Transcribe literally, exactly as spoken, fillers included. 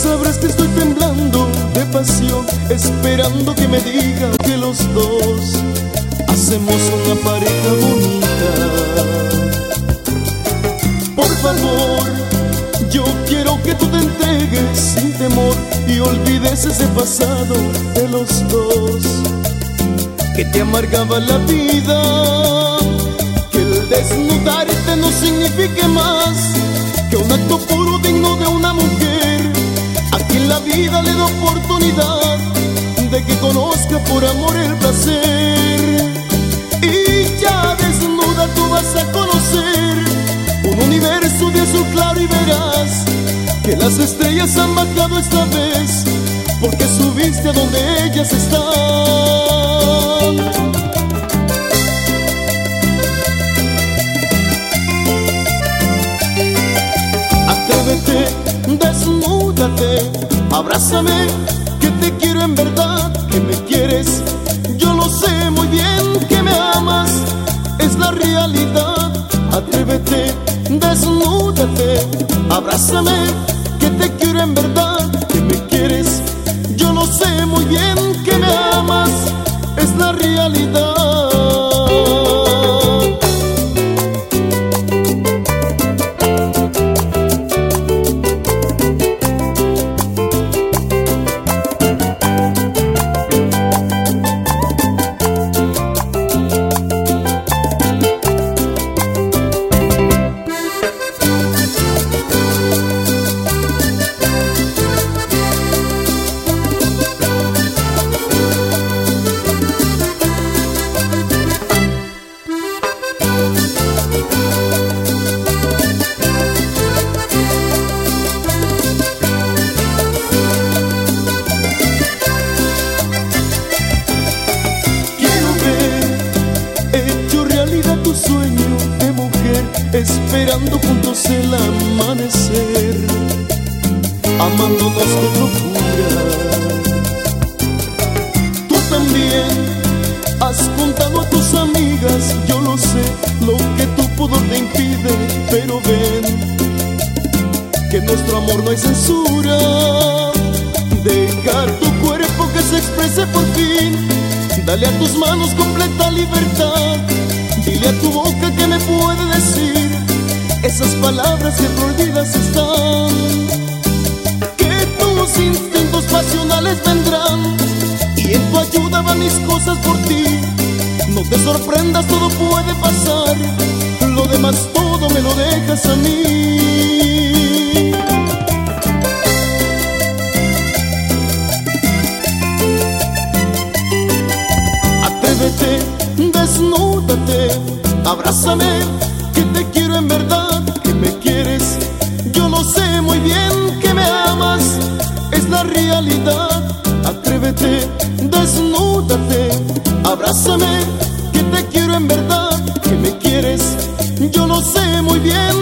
sabrás que estoy temblando de pasión, esperando que me diga que los dos hacemos una pareja bonita. Por favor, yo quiero que tú te entregues sin temor y olvides ese pasado de los dos que te amargaba la vida. Que el desnudarte no signifique más que un acto puro digno de una mujer, a quien la vida le da oportunidad de que conozca por amor el placer. Y ya desnuda tú vas a conocer un universo de azul claro y verás que las estrellas han bajado esta vez, porque subiste a donde ellas están. Atrévete, desnúdate, abrázame, que te quiero en verdad, que me quieres. Yo lo sé muy bien que me amas, es la realidad. Atrévete, desnúdate, abrázame, que te quiero en verdad, que me quieres. Yo lo sé muy bien que me amas, es la realidad. Tu sueño de mujer, esperando juntos el amanecer, amándonos con locura. Tú también has contado a tus amigas, yo lo sé, lo que tu pudor te impide, pero ven que en nuestro amor no hay censura. Deja tu cuerpo que se exprese por fin, dale a tus manos completa libertad. Dile a tu boca que me puede decir esas palabras que prohibidas están. Que tus instintos pasionales vendrán y en tu ayuda van mis cosas por ti. No te sorprendas, todo puede pasar, lo demás todo me lo dejas a mí. Atrévete, desnúdate, abrázame, que te quiero en verdad, que me quieres. Yo lo sé muy bien que me amas, es la realidad. Atrévete, desnúdate, abrázame, que te quiero en verdad, que me quieres. Yo lo sé muy bien